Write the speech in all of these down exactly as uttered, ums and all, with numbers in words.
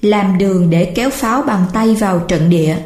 làm đường để kéo pháo bằng tay vào trận địa.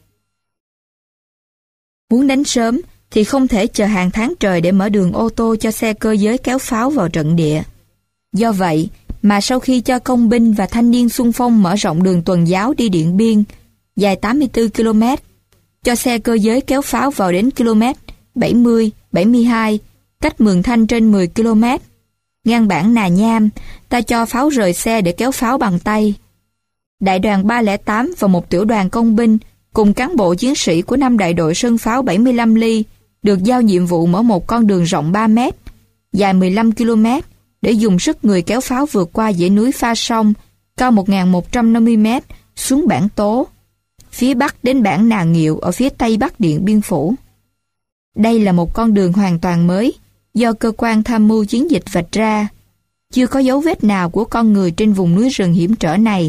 Muốn đánh sớm thì không thể chờ hàng tháng trời để mở đường ô tô cho xe cơ giới kéo pháo vào trận địa. Do vậy mà sau khi cho công binh và thanh niên xung phong mở rộng đường tuần giáo đi Điện Biên, dài tám mươi tư ki lô mét, cho xe cơ giới kéo pháo vào đến km bảy mươi, bảy mươi hai, cách Mường Thanh trên mười ki lô mét. Ngang bản Nà Nham, ta cho pháo rời xe để kéo pháo bằng tay. Đại đoàn ba không tám và một tiểu đoàn công binh cùng cán bộ chiến sĩ của năm đại đội sân pháo bảy mươi lăm ly được giao nhiệm vụ mở một con đường rộng ba mét, dài mười lăm ki lô mét để dùng sức người kéo pháo vượt qua dãy núi Pha Sông cao một nghìn một trăm năm mươi mét xuống bản Tố, phía bắc đến bản Nà Nghiệu ở phía tây bắc Điện Biên Phủ. Đây là một con đường hoàn toàn mới do cơ quan tham mưu chiến dịch vạch ra, chưa có dấu vết nào của con người trên vùng núi rừng hiểm trở này.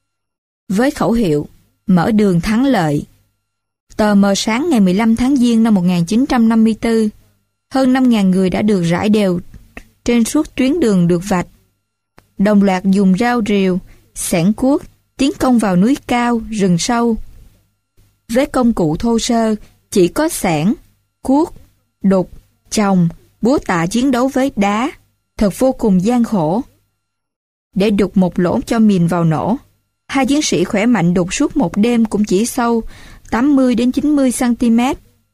Với khẩu hiệu mở đường thắng lợi, tờ mờ sáng ngày mười lăm tháng Giêng năm một nghìn chín trăm năm mươi tư, hơn năm nghìn người đã được rải đều trên suốt tuyến đường được vạch, đồng loạt dùng rao rìu, xẻng cuốc tiến công vào núi cao, rừng sâu. Với công cụ thô sơ, chỉ có xẻng, cuốc, đục, chòng, búa tạ chiến đấu với đá, thật vô cùng gian khổ. Để đục một lỗ cho mìn vào nổ, hai chiến sĩ khỏe mạnh đục suốt một đêm cũng chỉ sâu tám mươi đến chín mươi xăng ti mét.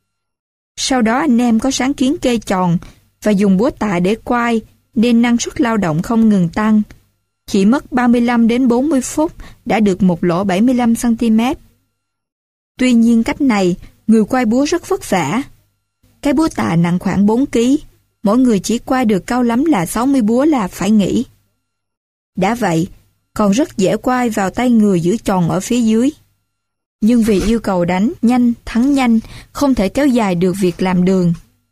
Sau đó anh em có sáng kiến kê tròn và dùng búa tạ để quai, nên năng suất lao động không ngừng tăng. Chỉ mất ba mươi lăm đến bốn mươi phút đã được một lỗ bảy mươi lăm xăng ti mét. Tuy nhiên cách này, người quai búa rất vất vả. Cái búa tạ nặng khoảng bốn ki lô gam, mỗi người chỉ quai được cao lắm là sáu mươi búa là phải nghỉ. Đã vậy, còn rất dễ quai vào tay người giữ tròn ở phía dưới. Nhưng vì yêu cầu đánh nhanh, thắng nhanh, không thể kéo dài được việc làm đường.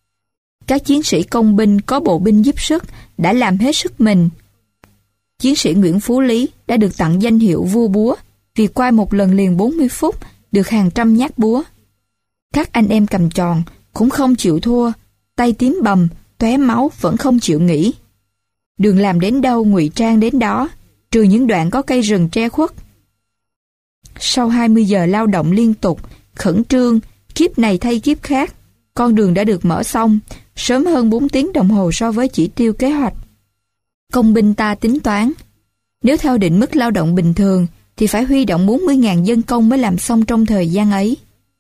Các chiến sĩ công binh có bộ binh giúp sức đã làm hết sức mình. Chiến sĩ Nguyễn Phú Lý đã được tặng danh hiệu vua búa vì quai một lần liền bốn mươi phút được hàng trăm nhát búa. Các anh em cầm tròn cũng không chịu thua, tay tím bầm, tóe máu vẫn không chịu nghỉ. Đường làm đến đâu ngụy trang đến đó, trừ những đoạn có cây rừng tre khuất. Sau hai mươi giờ lao động liên tục, khẩn trương, kiếp này thay kiếp khác, con đường đã được mở xong, sớm hơn bốn tiếng đồng hồ so với chỉ tiêu kế hoạch. Công binh ta tính toán, nếu theo định mức lao động bình thường thì phải huy động bốn mươi nghìn dân công mới làm xong trong thời gian ấy.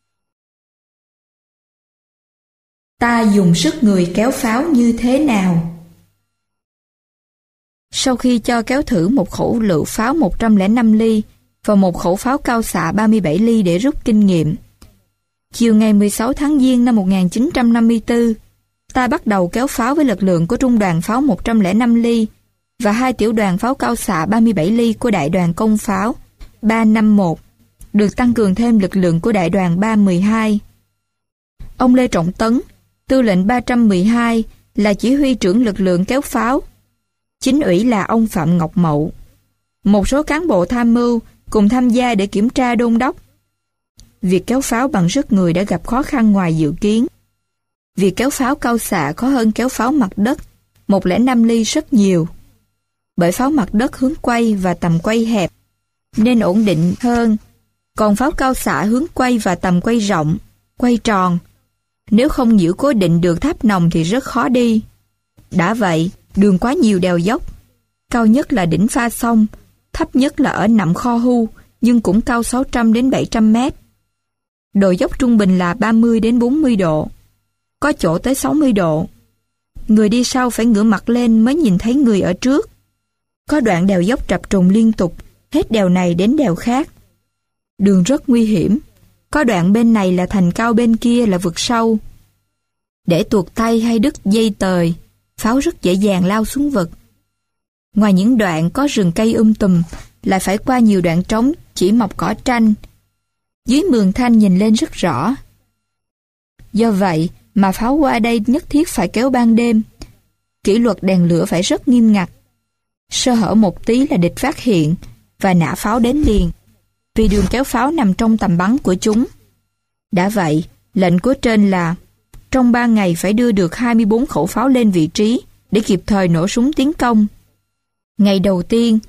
Ta dùng sức người kéo pháo như thế nào? Sau khi cho kéo thử một khẩu lựu pháo một trăm lẻ năm ly và một khẩu pháo cao xạ ba mươi bảy ly để rút kinh nghiệm, chiều ngày mười sáu tháng Giêng năm một nghìn chín trăm năm mươi tư, ta bắt đầu kéo pháo với lực lượng của trung đoàn pháo một trăm lẻ năm ly và hai tiểu đoàn pháo cao xạ ba mươi bảy ly của đại đoàn công pháo ba năm một, được tăng cường thêm lực lượng của đại đoàn ba mười hai. Ông Lê Trọng Tấn, tư lệnh ba trăm mười hai, là chỉ huy trưởng lực lượng kéo pháo. Chính ủy là ông Phạm Ngọc Mậu. Một số cán bộ tham mưu cùng tham gia để kiểm tra đôn đốc. Việc kéo pháo bằng sức người đã gặp khó khăn ngoài dự kiến. Việc kéo pháo cao xạ khó hơn kéo pháo mặt đất, một trăm lẻ năm ly rất nhiều. Bởi pháo mặt đất hướng quay và tầm quay hẹp, nên ổn định hơn. Còn pháo cao xạ hướng quay và tầm quay rộng, quay tròn. Nếu không giữ cố định được tháp nòng thì rất khó đi. Đã vậy, đường quá nhiều đèo dốc. Cao nhất là đỉnh Pha Sông, thấp nhất là ở Nậm Kho Hu, nhưng cũng cao sáu trăm đến bảy trăm mét. Độ dốc trung bình là ba mươi đến bốn mươi độ, có chỗ tới sáu mươi độ. Người đi sau phải ngửa mặt lên mới nhìn thấy người ở trước. Có đoạn đèo dốc trập trùng liên tục, hết đèo này đến đèo khác. Đường rất nguy hiểm, có đoạn bên này là thành cao, bên kia là vực sâu. Để tuột tay hay đứt dây tời, pháo rất dễ dàng lao xuống vực. Ngoài những đoạn có rừng cây um tùm, lại phải qua nhiều đoạn trống chỉ mọc cỏ tranh. Dưới Mường Thanh nhìn lên rất rõ. Do vậy mà pháo qua đây nhất thiết phải kéo ban đêm. Kỷ luật đèn lửa phải rất nghiêm ngặt. Sơ hở một tí là địch phát hiện và nã pháo đến liền, vì đường kéo pháo nằm trong tầm bắn của chúng. Đã vậy, lệnh của trên là trong ba ngày phải đưa được hai mươi bốn khẩu pháo lên vị trí để kịp thời nổ súng tiến công. Ngày đầu tiên,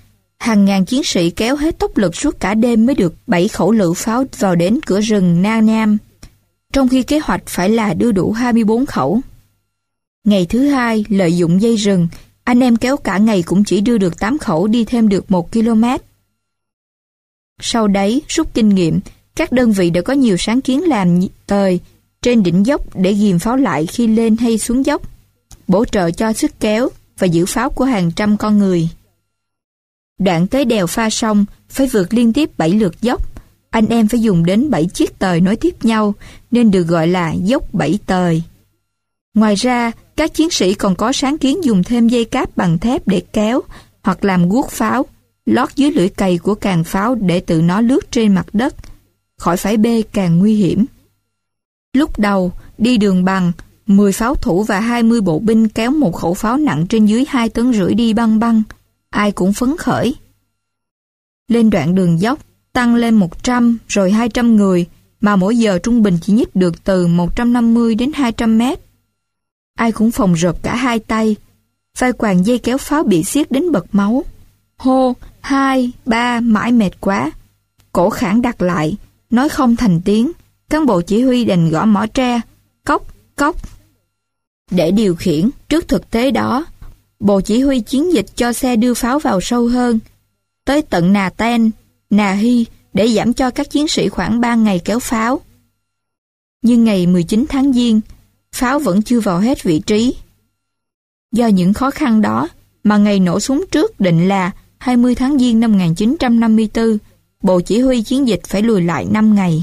Hàng ngàn chiến sĩ kéo hết tốc lực suốt cả đêm mới được bảy khẩu lựu pháo vào đến cửa rừng Na Nam, trong khi kế hoạch phải là đưa đủ hai mươi bốn khẩu. Ngày thứ hai, lợi dụng dây rừng, anh em kéo cả ngày cũng chỉ đưa được tám khẩu, đi thêm được một ki lô mét. Sau đấy, rút kinh nghiệm, các đơn vị đã có nhiều sáng kiến làm tời trên đỉnh dốc để ghìm pháo lại khi lên hay xuống dốc, bổ trợ cho sức kéo và giữ pháo của hàng trăm con người. Đoạn tới đèo Pha Sông phải vượt liên tiếp bảy lượt dốc, anh em phải dùng đến bảy chiếc tời nối tiếp nhau nên được gọi là dốc bảy tời. Ngoài ra, các chiến sĩ còn có sáng kiến dùng thêm dây cáp bằng thép để kéo hoặc làm guốc pháo, lót dưới lưỡi cày của càng pháo để tự nó lướt trên mặt đất, khỏi phải bê càng nguy hiểm. Lúc đầu, đi đường bằng, mười pháo thủ và hai mươi bộ binh kéo một khẩu pháo nặng trên dưới hai tấn rưỡi đi băng băng, ai cũng phấn khởi. Lên đoạn đường dốc, tăng lên một trăm rồi hai trăm người, mà mỗi giờ trung bình chỉ nhích được từ một trăm năm mươi đến hai trăm mét. Ai cũng phồng rộp cả hai tay, vai quàng dây kéo pháo bị siết đến bật máu. Hô, hai, ba, mãi mệt quá. Cổ khản đặt lại, nói không thành tiếng, cán bộ chỉ huy đành gõ mõ tre, cốc, cốc. Để điều khiển, trước thực tế đó, bộ chỉ huy chiến dịch cho xe đưa pháo vào sâu hơn, tới tận Nà Ten, Nà Hy để giảm cho các chiến sĩ khoảng ba ngày kéo pháo. Nhưng ngày mười chín tháng Giêng, pháo vẫn chưa vào hết vị trí. Do những khó khăn đó mà ngày nổ súng trước định là hai mươi tháng Giêng năm một nghìn chín trăm năm mươi tư, bộ chỉ huy chiến dịch phải lùi lại năm ngày.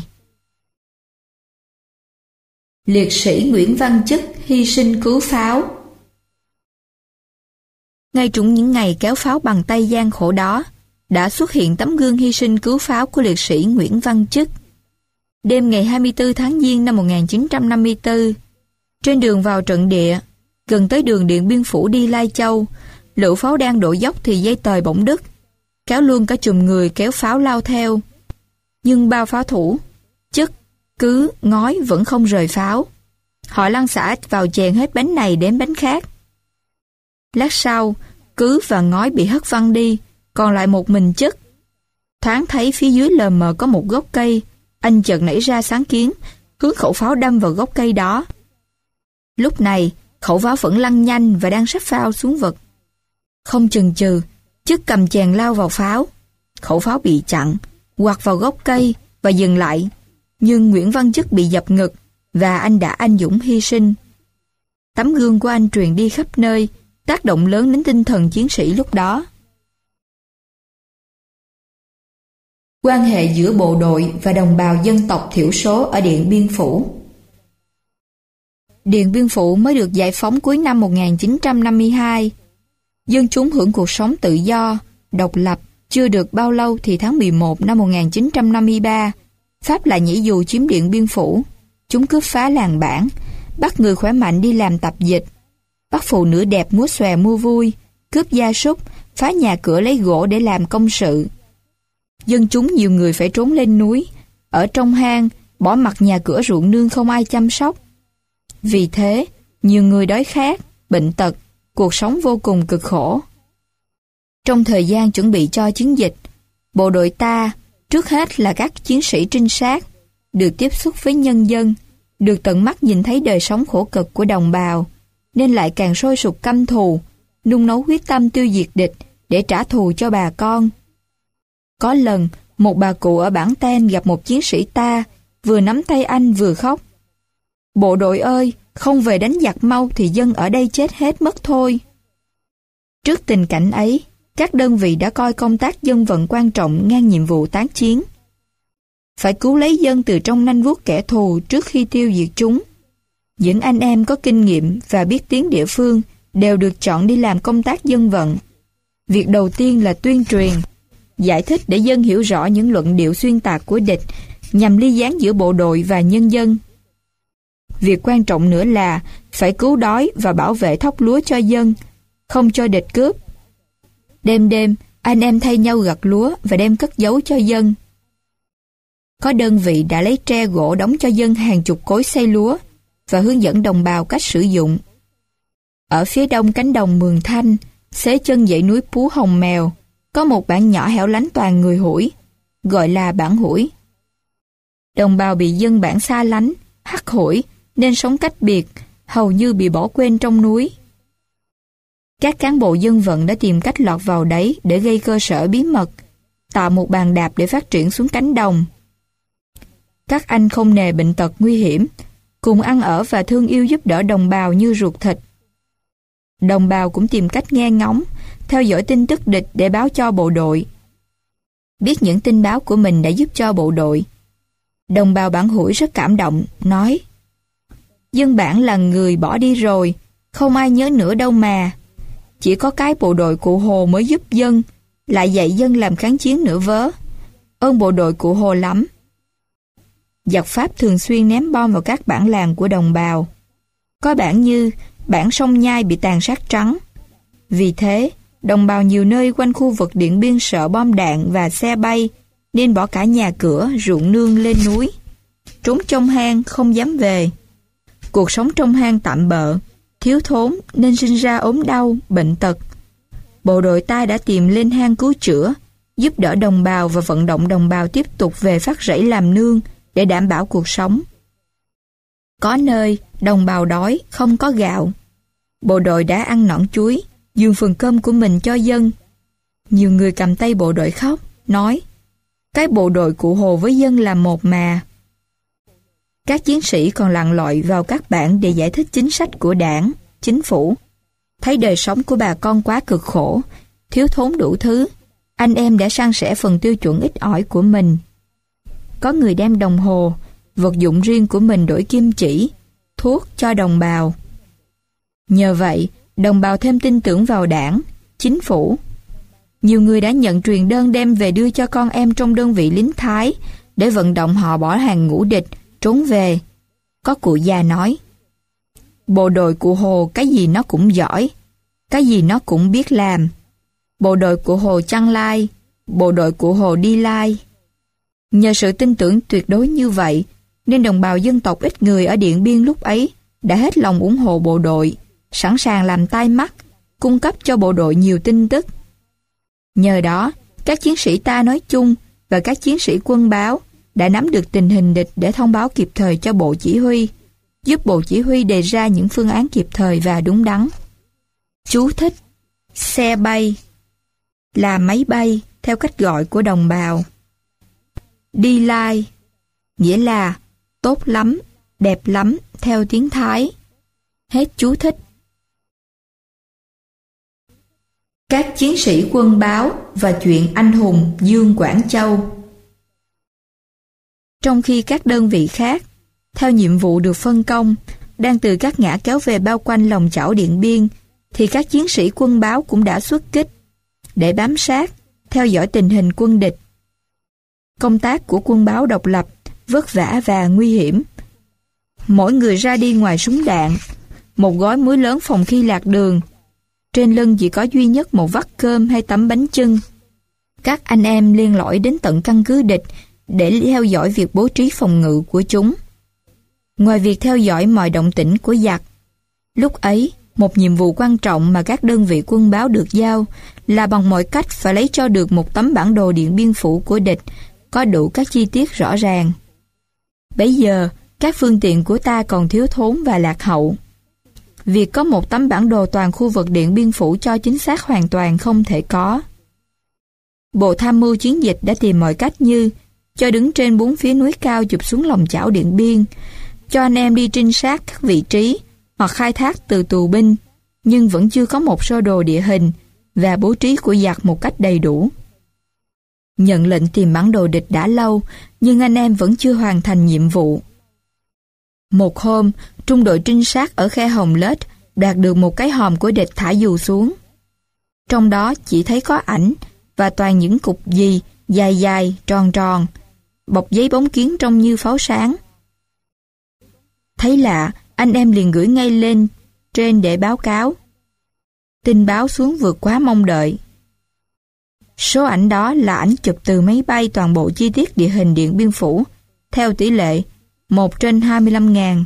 Liệt sĩ Nguyễn Văn Chức hy sinh cứu pháo. Ngay trong những ngày kéo pháo bằng tay gian khổ đó, đã xuất hiện tấm gương hy sinh cứu pháo của liệt sĩ Nguyễn Văn Chức. Đêm ngày hai mươi tư tháng Giêng năm một nghìn chín trăm năm mươi tư, trên đường vào trận địa, gần tới đường Điện Biên Phủ đi Lai Châu, lựu pháo đang đổ dốc thì dây tời bỗng đứt, kéo luôn cả chùm người kéo pháo lao theo. Nhưng bao pháo thủ, Chức, Cứ, Ngói vẫn không rời pháo. Họ lăn xả vào chèn hết bánh này đến bánh khác. Lát sau, Cứ và Ngói bị hất văng đi, còn lại một mình Chức. Thoáng thấy phía dưới lờ mờ có một gốc cây, anh chợt nảy ra sáng kiến, hướng khẩu pháo đâm vào gốc cây đó. Lúc này, khẩu pháo vẫn lăn nhanh và đang sắp phao xuống vực. Không chần chừ, Chức cầm chèn lao vào pháo. Khẩu pháo bị chặn, quặt vào gốc cây và dừng lại. Nhưng Nguyễn Văn Chức bị dập ngực và anh đã anh dũng hy sinh. Tấm gương của anh truyền đi khắp nơi, tác động lớn đến tinh thần chiến sĩ lúc đó. Quan hệ giữa bộ đội và đồng bào dân tộc thiểu số ở Điện Biên Phủ. Điện Biên Phủ mới được giải phóng cuối năm một nghìn chín trăm năm mươi hai. Dân chúng hưởng cuộc sống tự do, độc lập chưa được bao lâu thì tháng mười một năm một nghìn chín trăm năm mươi ba, Pháp lại nhảy dù chiếm Điện Biên Phủ. Chúng cướp phá làng bản, bắt người khỏe mạnh đi làm tập dịch, bắt phụ nữ đẹp múa xòe mua vui, cướp gia súc, phá nhà cửa lấy gỗ để làm công sự. Dân chúng nhiều người phải trốn lên núi, ở trong hang, bỏ mặc nhà cửa ruộng nương không ai chăm sóc. Vì thế, nhiều người đói khát, bệnh tật, cuộc sống vô cùng cực khổ. Trong thời gian chuẩn bị cho chiến dịch, bộ đội ta, trước hết là các chiến sĩ trinh sát, được tiếp xúc với nhân dân, được tận mắt nhìn thấy đời sống khổ cực của đồng bào, nên lại càng sôi sục căm thù, nung nấu quyết tâm tiêu diệt địch để trả thù cho bà con. Có lần, một bà cụ ở Bản Ten gặp một chiến sĩ ta, vừa nắm tay anh vừa khóc. Bộ đội ơi, không về đánh giặc mau thì dân ở đây chết hết mất thôi. Trước tình cảnh ấy, các đơn vị đã coi công tác dân vận quan trọng ngang nhiệm vụ tác chiến. Phải cứu lấy dân từ trong nanh vuốt kẻ thù trước khi tiêu diệt chúng. Những anh em có kinh nghiệm và biết tiếng địa phương đều được chọn đi làm công tác dân vận. Việc đầu tiên là tuyên truyền, giải thích để dân hiểu rõ những luận điệu xuyên tạc của địch nhằm ly gián giữa bộ đội và nhân dân. Việc quan trọng nữa là phải cứu đói và bảo vệ thóc lúa cho dân, không cho địch cướp. Đêm đêm, anh em thay nhau gặt lúa và đem cất giấu cho dân. Có đơn vị đã lấy tre gỗ đóng cho dân hàng chục cối xay lúa và hướng dẫn đồng bào cách sử dụng. Ở phía đông cánh đồng Mường Thanh, xế chân dãy núi Pú Hồng Mèo, Có một bản nhỏ hẻo lánh toàn người Hủi, gọi là bản Hủi. Đồng bào bị dân bản xa lánh, hắt hủi nên sống cách biệt, hầu như bị bỏ quên trong núi. Các cán bộ dân vận đã tìm cách lọt vào đấy để gây cơ sở bí mật, tạo một bàn đạp để phát triển xuống cánh đồng. Các anh không nề bệnh tật nguy hiểm, cùng ăn ở và thương yêu giúp đỡ đồng bào như ruột thịt. Đồng bào cũng tìm cách nghe ngóng, theo dõi tin tức địch để báo cho bộ đội. Biết những tin báo của mình đã giúp cho bộ đội. Đồng bào bản Hủi rất cảm động, nói: dân bản là người bỏ đi rồi, không ai nhớ nữa đâu mà. Chỉ có cái bộ đội cụ Hồ mới giúp dân, lại dạy dân làm kháng chiến nữa vớ. Ơn bộ đội cụ Hồ lắm. Giặc Pháp thường xuyên ném bom vào các bản làng của đồng bào. Có bản như bản Sông Nhai bị tàn sát trắng. Vì thế, đồng bào nhiều nơi quanh khu vực Điện Biên sợ bom đạn và xe bay, nên bỏ cả nhà cửa, ruộng nương lên núi. Trốn trong hang không dám về. Cuộc sống trong hang tạm bợ, thiếu thốn nên sinh ra ốm đau, bệnh tật. Bộ đội ta đã tìm lên hang cứu chữa, giúp đỡ đồng bào và vận động đồng bào tiếp tục về phát rẫy làm nương để đảm bảo cuộc sống. Có nơi đồng bào đói, không có gạo. Bộ đội đã ăn nõn chuối, dường phần cơm của mình cho dân. Nhiều người cầm tay bộ đội khóc, nói: cái bộ đội cụ Hồ với dân là một mà. Các chiến sĩ còn lặn lội vào các bản để giải thích chính sách của đảng, chính phủ. Thấy đời sống của bà con quá cực khổ, thiếu thốn đủ thứ, anh em đã san sẻ phần tiêu chuẩn ít ỏi của mình. Có người đem đồng hồ, vật dụng riêng của mình đổi kim chỉ, thuốc cho đồng bào. Nhờ vậy, đồng bào thêm tin tưởng vào đảng, chính phủ. Nhiều người đã nhận truyền đơn đem về đưa cho con em trong đơn vị lính Thái để vận động họ bỏ hàng ngũ địch, trốn về. Có cụ già nói: bộ đội cụ Hồ cái gì nó cũng giỏi, cái gì nó cũng biết làm. Bộ đội cụ Hồ chăn lai, bộ đội cụ Hồ đi lai. Nhờ sự tin tưởng tuyệt đối như vậy, nên đồng bào dân tộc ít người ở Điện Biên lúc ấy đã hết lòng ủng hộ bộ đội, sẵn sàng làm tai mắt, cung cấp cho bộ đội nhiều tin tức. Nhờ đó, các chiến sĩ ta nói chung và các chiến sĩ quân báo đã nắm được tình hình địch để thông báo kịp thời cho Bộ Chỉ huy, giúp Bộ Chỉ huy đề ra những phương án kịp thời và đúng đắn. Chú thích: xe bay là máy bay theo cách gọi của đồng bào. Đi lai nghĩa là tốt lắm, đẹp lắm theo tiếng Thái. Hết chú thích. Các chiến sĩ quân báo và chuyện anh hùng Dương Quảng Châu. Trong khi các đơn vị khác, theo nhiệm vụ được phân công, đang từ các ngã kéo về bao quanh lòng chảo Điện Biên, thì các chiến sĩ quân báo cũng đã xuất kích để bám sát, theo dõi tình hình quân địch. Công tác của quân báo độc lập vất vả và nguy hiểm. Mỗi người ra đi ngoài súng đạn, một gói muối lớn phòng khi lạc đường. Trên lưng chỉ có duy nhất một vắt cơm hay tấm bánh chưng. Các anh em len lỏi đến tận căn cứ địch để theo dõi việc bố trí phòng ngự của chúng. Ngoài việc theo dõi mọi động tĩnh của giặc, lúc ấy, một nhiệm vụ quan trọng mà các đơn vị quân báo được giao là bằng mọi cách phải lấy cho được một tấm bản đồ Điện Biên Phủ của địch có đủ các chi tiết rõ ràng. Bấy giờ, các phương tiện của ta còn thiếu thốn và lạc hậu. Việc có một tấm bản đồ toàn khu vực Điện Biên Phủ cho chính xác hoàn toàn không thể có. Bộ Tham mưu chiến dịch đã tìm mọi cách như cho đứng trên bốn phía núi cao chụp xuống lòng chảo Điện Biên, cho anh em đi trinh sát các vị trí hoặc khai thác từ tù binh, nhưng vẫn chưa có một sơ đồ địa hình và bố trí của giặc một cách đầy đủ. Nhận lệnh tìm bản đồ địch đã lâu, nhưng anh em vẫn chưa hoàn thành nhiệm vụ. Một hôm, trung đội trinh sát ở khe Hồng Lết đạt được một cái hòm của địch thả dù xuống. Trong đó chỉ thấy có ảnh và toàn những cục gì dài dài, tròn tròn, bọc giấy bóng kiến trông như pháo sáng. Thấy lạ, anh em liền gửi ngay lên trên để báo cáo. Tin báo xuống vượt quá mong đợi. Số ảnh đó là ảnh chụp từ máy bay toàn bộ chi tiết địa hình Điện Biên Phủ, theo tỷ lệ một trên hai mươi lăm ngàn.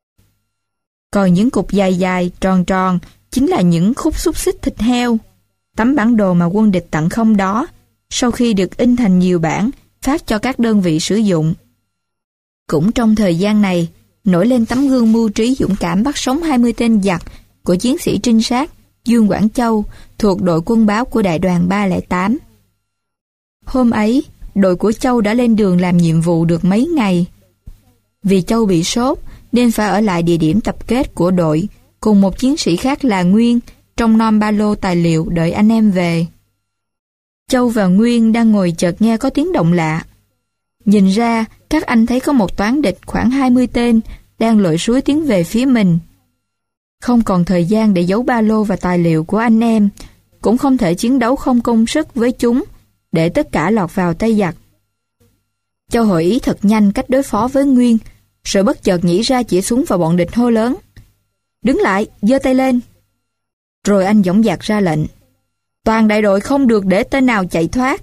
Còn những cục dài dài, tròn tròn chính là những khúc xúc xích thịt heo. Tấm bản đồ mà quân địch tặng không đó, sau khi được in thành nhiều bản, phát cho các đơn vị sử dụng. Cũng trong thời gian này, nổi lên tấm gương mưu trí dũng cảm bắt sống hai mươi tên giặc của chiến sĩ trinh sát Dương Quảng Châu thuộc đội quân báo của đại đoàn ba không tám. Hôm ấy, đội của Châu đã lên đường làm nhiệm vụ được mấy ngày. Vì Châu bị sốt nên phải ở lại địa điểm tập kết của đội cùng một chiến sĩ khác là Nguyên trong nom ba lô tài liệu đợi anh em về. Châu và Nguyên đang ngồi chợt nghe có tiếng động lạ. Nhìn ra, các anh thấy có một toán địch khoảng hai mươi tên đang lội suối tiến về phía mình. Không còn thời gian để giấu ba lô và tài liệu của anh em, cũng không thể chiến đấu không công sức với chúng để tất cả lọt vào tay giặc. Châu hội ý thật nhanh cách đối phó với Nguyên, rồi bất chợt nhảy ra chỉ súng vào bọn địch hô lớn: "Đứng lại, giơ tay lên!" Rồi anh dõng dạc ra lệnh: "Toàn đại đội không được để tên nào chạy thoát."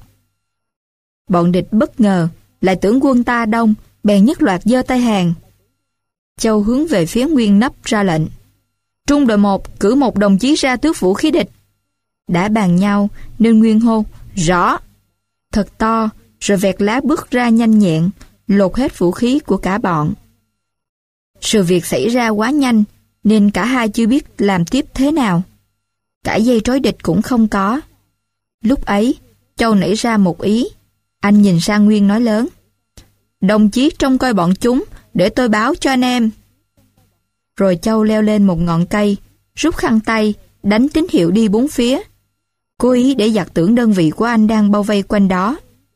Bọn địch bất ngờ, lại tưởng quân ta đông, bèn nhất loạt giơ tay hàng. Châu hướng về phía Nguyên nấp ra lệnh: "Trung đội một cử một đồng chí ra tước vũ khí địch." Đã bàn nhau nên Nguyên hô: "Rõ!" thật to, rồi vẹt lá bước ra nhanh nhẹn, lột hết vũ khí của cả bọn. Sự việc xảy ra quá nhanh nên cả hai chưa biết làm tiếp thế nào. Cả dây trói địch cũng không có. Lúc ấy, Châu nảy ra một ý. Anh nhìn sang Nguyên nói lớn: "Đồng chí trông coi bọn chúng để tôi báo cho anh em." Rồi Châu leo lên một ngọn cây, rút khăn tay, đánh tín hiệu đi bốn phía, cố ý để giặc tưởng đơn vị của anh đang bao vây quanh đó.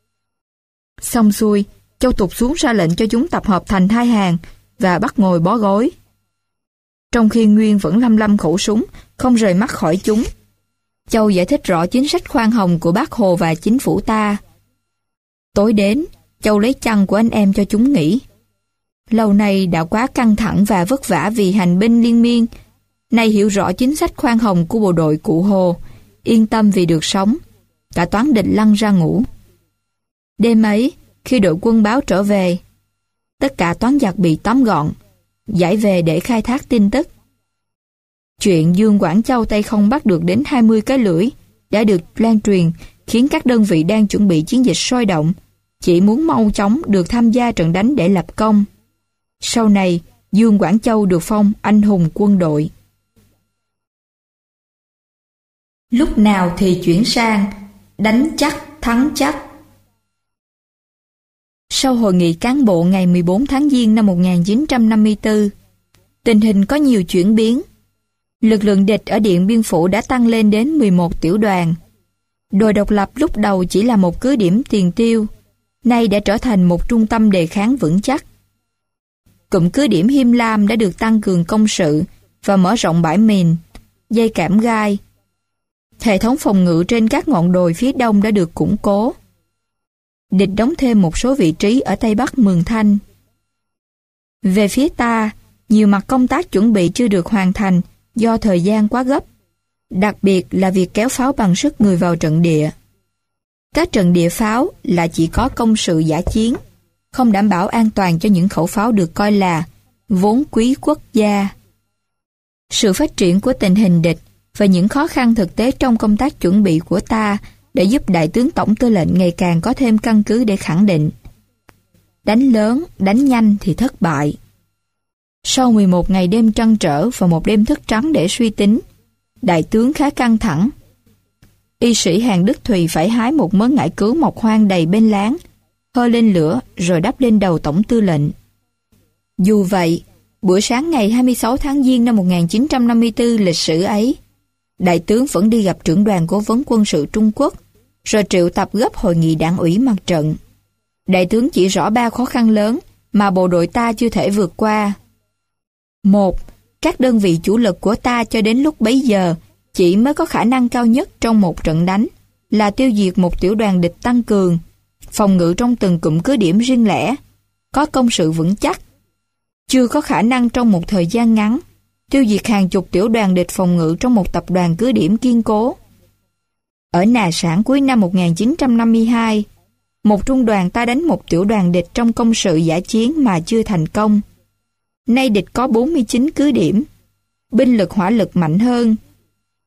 Xong xuôi, Châu tụt xuống ra lệnh cho chúng tập hợp thành hai hàng và bắt ngồi bó gối. Trong khi Nguyên vẫn lăm lăm khẩu súng, không rời mắt khỏi chúng, Châu giải thích rõ chính sách khoan hồng của Bác Hồ và chính phủ ta. Tối đến, Châu lấy chăn của anh em cho chúng nghỉ. Lâu nay đã quá căng thẳng và vất vả vì hành binh liên miên, nay hiểu rõ chính sách khoan hồng của bộ đội cụ Hồ, yên tâm vì được sống. Cả toán địch lăn ra ngủ. Đêm ấy, khi đội quân báo trở về, tất cả toán giặc bị tóm gọn, giải về để khai thác tin tức. Chuyện Dương Quảng Châu tay không bắt được đến hai mươi cái lưỡi đã được lan truyền, khiến các đơn vị đang chuẩn bị chiến dịch sôi động, chỉ muốn mau chóng được tham gia trận đánh để lập công. Sau này, Dương Quảng Châu được phong anh hùng quân đội. Lúc nào thì chuyển sang đánh chắc thắng chắc. Sau hội nghị cán bộ ngày mười bốn tháng Giêng năm một nghìn chín trăm năm mươi tư, tình hình có nhiều chuyển biến. Lực lượng địch ở Điện Biên Phủ đã tăng lên đến mười một tiểu đoàn. Đồi độc lập lúc đầu chỉ là một cứ điểm tiền tiêu, nay đã trở thành một trung tâm đề kháng vững chắc. Cụm cứ điểm Him Lam đã được tăng cường công sự và mở rộng bãi mìn, dây cảm gai. Hệ thống phòng ngự trên các ngọn đồi phía đông đã được củng cố. Địch đóng thêm một số vị trí ở Tây Bắc Mường Thanh. Về phía ta, nhiều mặt công tác chuẩn bị chưa được hoàn thành do thời gian quá gấp, đặc biệt là việc kéo pháo bằng sức người vào trận địa. Các trận địa pháo là chỉ có công sự dã chiến, không đảm bảo an toàn cho những khẩu pháo được coi là vốn quý quốc gia. Sự phát triển của tình hình địch và những khó khăn thực tế trong công tác chuẩn bị của ta đã giúp Đại tướng Tổng Tư lệnh ngày càng có thêm căn cứ để khẳng định: đánh lớn, đánh nhanh thì thất bại. Sau mười một ngày đêm trăn trở và một đêm thức trắng để suy tính, Đại tướng khá căng thẳng. Y sĩ Hàn Đức Thùy phải hái một mớ ngải cứu mọc hoang đầy bên láng, hơ lên lửa rồi đắp lên đầu Tổng Tư lệnh. Dù vậy, buổi sáng ngày hai mươi sáu tháng Giêng năm một nghìn chín trăm năm mươi tư lịch sử ấy, Đại tướng vẫn đi gặp trưởng đoàn cố vấn quân sự Trung Quốc, rồi triệu tập gấp hội nghị đảng ủy mặt trận. Đại tướng chỉ rõ ba khó khăn lớn mà bộ đội ta chưa thể vượt qua. Một, các đơn vị chủ lực của ta cho đến lúc bấy giờ chỉ mới có khả năng cao nhất trong một trận đánh là tiêu diệt một tiểu đoàn địch tăng cường, phòng ngự trong từng cụm cứ điểm riêng lẻ, có công sự vững chắc. Chưa có khả năng trong một thời gian ngắn tiêu diệt hàng chục tiểu đoàn địch phòng ngự trong một tập đoàn cứ điểm kiên cố. Ở Nà Sản cuối năm một nghìn chín trăm năm mươi hai, một trung đoàn ta đánh một tiểu đoàn địch trong công sự dã chiến mà chưa thành công. Nay địch có bốn mươi chín cứ điểm, binh lực hỏa lực mạnh hơn.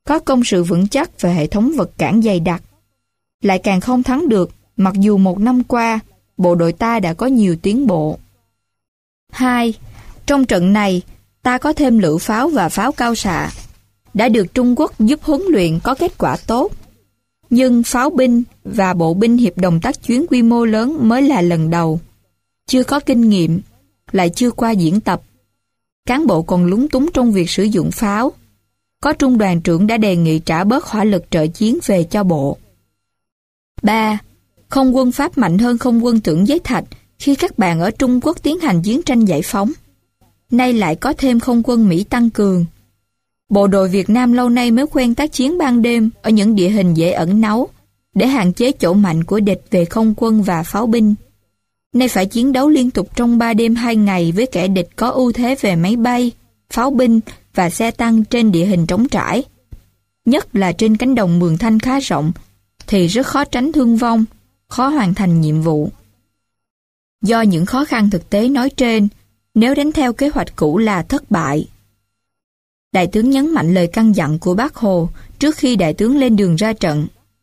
có công sự vững chắc và hệ thống vật cản dày đặc. Lại càng không thắng được, mặc dù một năm qua, bộ đội ta đã có nhiều tiến bộ. Hai, trong trận này, ta có thêm lựu pháo và pháo cao xạ, đã được Trung Quốc giúp huấn luyện có kết quả tốt. Nhưng pháo binh và bộ binh hiệp đồng tác chiến quy mô lớn mới là lần đầu. Chưa có kinh nghiệm, lại chưa qua diễn tập. Cán bộ còn lúng túng trong việc sử dụng pháo. Có trung đoàn trưởng đã đề nghị trả bớt hỏa lực trợ chiến về cho bộ. Ba. Không quân Pháp mạnh hơn không quân Tưởng Giới Thạch khi các bạn ở Trung Quốc tiến hành chiến tranh giải phóng. Nay lại có thêm không quân Mỹ tăng cường. Bộ đội Việt Nam lâu nay mới quen tác chiến ban đêm ở những địa hình dễ ẩn náu để hạn chế chỗ mạnh của địch về không quân và pháo binh. Nay phải chiến đấu liên tục trong ba đêm hai ngày với kẻ địch có ưu thế về máy bay, pháo binh và xe tăng trên địa hình trống trải. Nhất là trên cánh đồng Mường Thanh khá rộng thì rất khó tránh thương vong, khó hoàn thành nhiệm vụ. Do những khó khăn thực tế nói trên, nếu đánh theo kế hoạch cũ là thất bại. Đại tướng nhấn mạnh lời căn dặn của Bác Hồ trước khi đại tướng lên đường ra trận.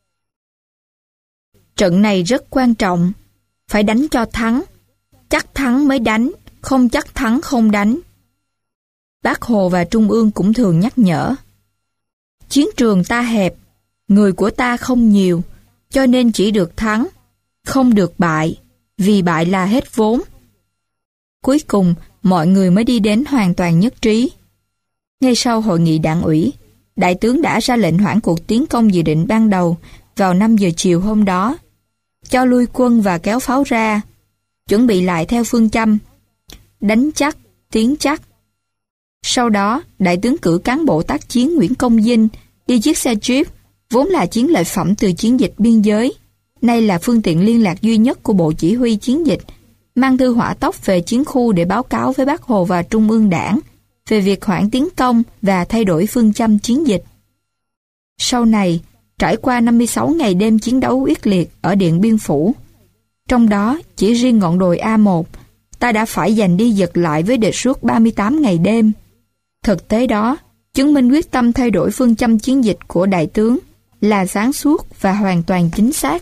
Trận này rất quan trọng, phải đánh cho thắng, chắc thắng mới đánh, không chắc thắng không đánh. Bác Hồ và Trung ương cũng thường nhắc nhở. Chiến trường ta hẹp, người của ta không nhiều, cho nên chỉ được thắng, không được bại, vì bại là hết vốn. Cuối cùng, mọi người mới đi đến hoàn toàn nhất trí. Ngay sau hội nghị đảng ủy, đại tướng đã ra lệnh hoãn cuộc tiến công dự định ban đầu vào năm giờ chiều hôm đó, cho lui quân và kéo pháo ra, chuẩn bị lại theo phương châm đánh chắc, tiến chắc. Sau đó, đại tướng cử cán bộ tác chiến Nguyễn Công Dinh đi chiếc xe Jeep, vốn là chiến lợi phẩm từ chiến dịch biên giới, nay là phương tiện liên lạc duy nhất của Bộ Chỉ huy chiến dịch, mang thư hỏa tốc về chiến khu để báo cáo với Bác Hồ và Trung ương Đảng về việc hoãn tiến công và thay đổi phương châm chiến dịch. Sau này, trải qua năm mươi sáu ngày đêm chiến đấu quyết liệt ở Điện Biên Phủ, trong đó chỉ riêng ngọn đồi A một, ta đã phải giành đi giật lại với địch suốt ba mươi tám ngày đêm. Thực tế đó, chứng minh quyết tâm thay đổi phương châm chiến dịch của đại tướng là sáng suốt và hoàn toàn chính xác.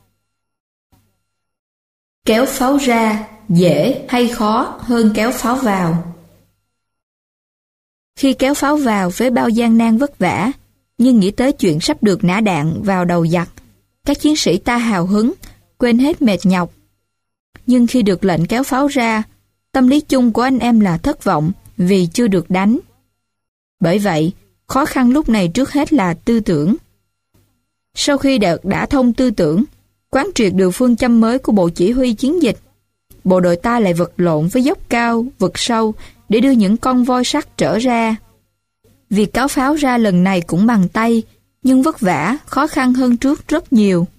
Kéo pháo ra dễ hay khó hơn kéo pháo vào? Khi kéo pháo vào với bao gian nan vất vả, nhưng nghĩ tới chuyện sắp được nã đạn vào đầu giặc, các chiến sĩ ta hào hứng, quên hết mệt nhọc. Nhưng khi được lệnh kéo pháo ra, tâm lý chung của anh em là thất vọng vì chưa được đánh. Bởi vậy, khó khăn lúc này trước hết là tư tưởng. Sau khi đợt đã thông tư tưởng, quán triệt được phương châm mới của Bộ Chỉ huy chiến dịch, bộ đội ta lại vật lộn với dốc cao, vực sâu để đưa những con voi sắt trở ra. Việc cáo pháo ra lần này cũng bằng tay, nhưng vất vả, khó khăn hơn trước rất nhiều.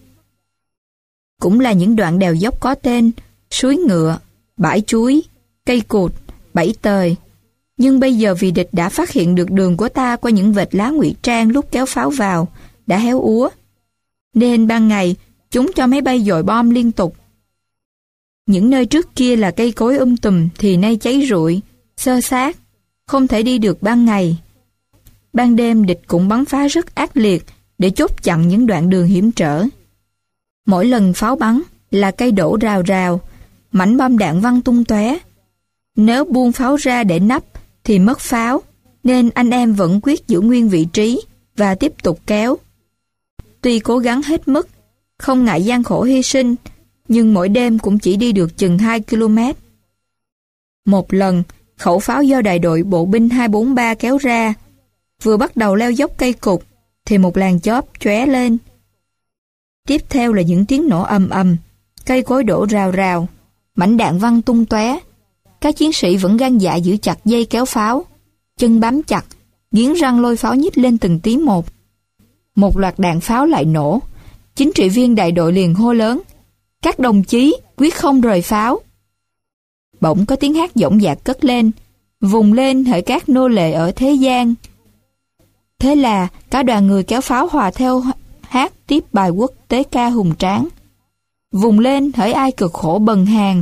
Cũng là những đoạn đèo dốc có tên, suối ngựa, bãi chuối, cây cụt, bẫy tời. Nhưng bây giờ vì địch đã phát hiện được đường của ta qua những vệt lá ngụy trang lúc kéo pháo vào, đã héo úa. Nên ban ngày, chúng cho máy bay dội bom liên tục. Những nơi trước kia là cây cối um tùm thì nay cháy rụi, xơ xác, không thể đi được ban ngày. Ban đêm địch cũng bắn phá rất ác liệt để chốt chặn những đoạn đường hiểm trở. Mỗi lần pháo bắn là cây đổ rào rào, mảnh bom đạn văng tung tóe. Nếu buông pháo ra để nấp thì mất pháo, nên anh em vẫn quyết giữ nguyên vị trí và tiếp tục kéo. Tuy cố gắng hết mức, không ngại gian khổ hy sinh, nhưng mỗi đêm cũng chỉ đi được chừng hai ki lô mét. Một lần, khẩu pháo do đại đội bộ binh hai bốn ba kéo ra, vừa bắt đầu leo dốc cây cục, thì một làn chóp chóe lên. Tiếp theo là những tiếng nổ ầm ầm, cây cối đổ rào rào, mảnh đạn văng tung tóe. Các chiến sĩ vẫn gan dạ giữ chặt dây kéo pháo, chân bám chặt, nghiến răng lôi pháo nhích lên từng tí một. Một loạt đạn pháo lại nổ, chính trị viên đại đội liền hô lớn: "Các đồng chí, quyết không rời pháo!" Bỗng có tiếng hát dõng dạc cất lên: "Vùng lên hỡi các nô lệ ở thế gian!" Thế là cả đoàn người kéo pháo hòa theo hát tiếp bài quốc tế ca hùng tráng: "Vùng lên hỡi ai cực khổ bần hàn!"